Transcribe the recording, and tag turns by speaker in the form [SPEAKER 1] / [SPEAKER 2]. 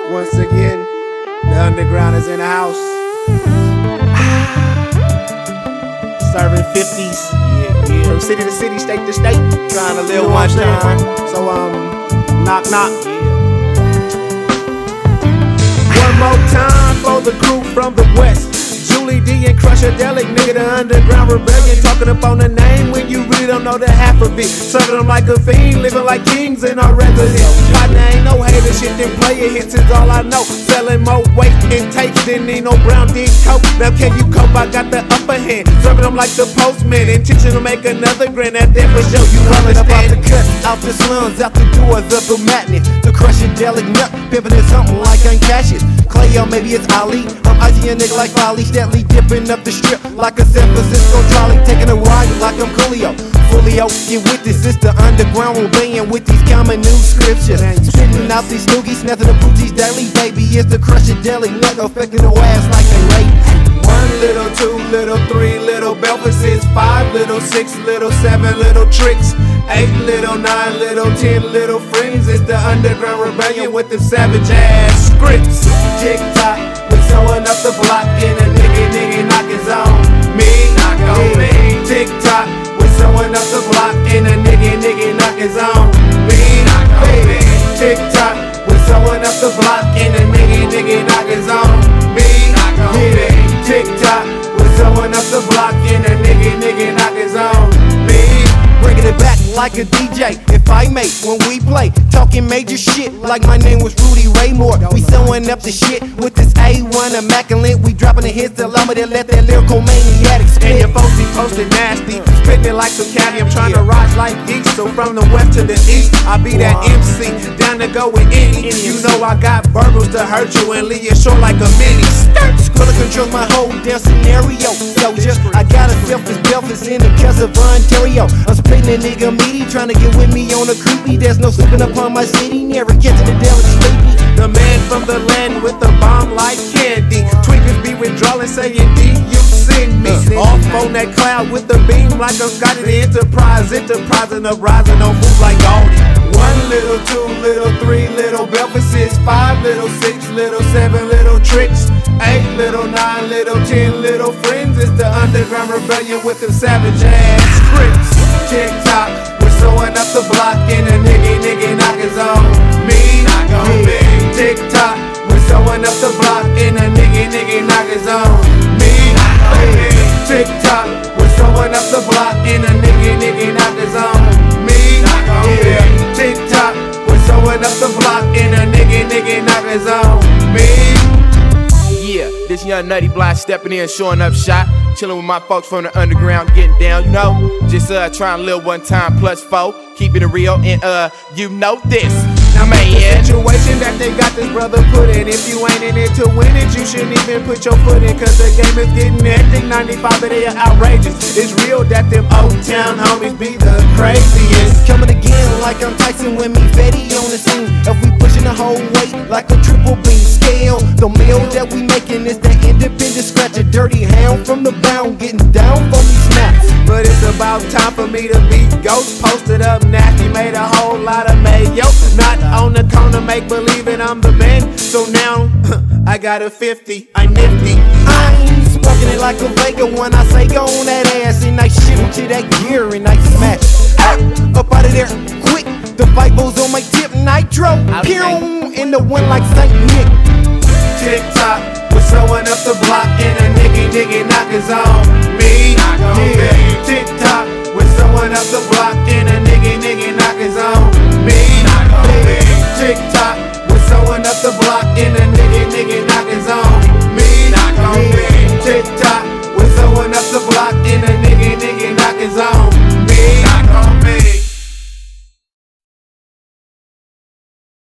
[SPEAKER 1] Once again, the underground is in the house. Serving 50s. Yeah. From city to city, state to state. Trying to live one time. So, knock, knock. One more time for the crew from the west. Julie D and Crushadelic, nigga, the underground rebellion. Talking up on the name when you really don't know the half of it. Serving them like a fiend, living like kings in our residence. Partner ain't no hater shit, then player hits is all I know. Selling more weight and takes than need no brown dick coat. Now can you cope? I got the upper hand. Serving them like the postman. Intention to make another grand at that for sure. You understand?
[SPEAKER 2] Out the cut, out the slums, out the doors of the madness. The Crushadelic nut, pimpin' is something like uncashes. Clay, or maybe it's Ali. I'm icy a nigga like Folly, steadily dipping up the strip like a San Francisco trolley, taking a ride like I'm Coolio. Fully out, get with this, it's the underground rebellion with these common new scriptures. Spitting out these noogies, nothing to booties daily, baby. It's the Crushadelic nut affecting the ass like they late.
[SPEAKER 1] 1 little, 2 little, 3 little Belfases, 5 little, 6 little, 7 little tricks, 8 little, 9 little, 10 little friends. It's the underground rebellion with them savage ass scripts. Tick tock, we're throwing up the block and a nigga knock his on me, knock on me. Tick tock, we're throwing up the block and a nigga knock his on me, knock on me. Tick tock, we're throwing up the block and a nigga knock his on me, knock on me. Tick tock, we're throwing up the block and a nigga knock his on me.
[SPEAKER 2] Bringing it back like a DJ, if I may, when we play, talking major shit like my name was Rudy Raymore. We sewing up the shit with this A1 immaculate. We dropping the hits, allow me to let that lyrical maniac
[SPEAKER 1] And
[SPEAKER 2] spit.
[SPEAKER 1] your folks be posted nasty, spitting it like some caddy. I'm trying to rise like geeks, so from the west to the east, I be that MC, down to go with any. You know I got verbals to hurt you and leave you short like a mini.
[SPEAKER 2] Squilla controls my whole damn scenario. Soldier, I got a selfish Belfast in the cast of Ontario. I'm spitting a nigga meaty, trying to get with me on a creepy. There's no sleeping upon my city, never catching the devil sleepy.
[SPEAKER 1] The man from the land with the bomb like candy. Tweakers be withdrawing, saying D, you send me. Off on that cloud with the beam like I'm Scotty the Enterprise. Enterprising up, rising on moves like Goldie. 1 little, 2 little, 3 little Belfases, 5 little, 6 little, 7 little tricks, 8 little, 9 little, 10 little friends. It's the underground rebellion with them savage ass scripts. Tick tock, we're throwing up the block and a nigga knock his on me, knock on me. Tick tock, we're throwing up the block and a nigga knock his on me, knock on me. Tick tock, we're throwing up the block and a nigga knock his on me, knock on me. Tick tock, we're throwing up the block and a nigga knock his on me.
[SPEAKER 3] Yeah, this young nutty block stepping in, showing up shot, chilling with my folks from the underground, getting down, you know. Just trying to live one time plus 4, keeping it real, and you know this. Now man,
[SPEAKER 1] The situation that they got this brother put in. If you ain't in it to win it, you shouldn't even put your foot in, cause the game is getting hectic. 95 of they are outrageous. It's real that them old town homies be the craziest.
[SPEAKER 2] Coming again like I'm Tyson with me, Fetty on the scene. If we pushing the whole weight like a triple B scale, the meal that we making is that independent scratch. A dirty hound from the bound, getting down from these snaps.
[SPEAKER 1] But it's about time for me to be ghost. Posted up nasty, made a whole lot of mayo. Not on the corner, make believing I'm the man. So now I got a 50, I'm nifty.
[SPEAKER 2] I ain't smoking it like a Vega when I say go on that ass and I shit into that gear and I smash. Up out of there, quick. The Bibles on my tip, nitro. Pew, in the one like Saint Nick.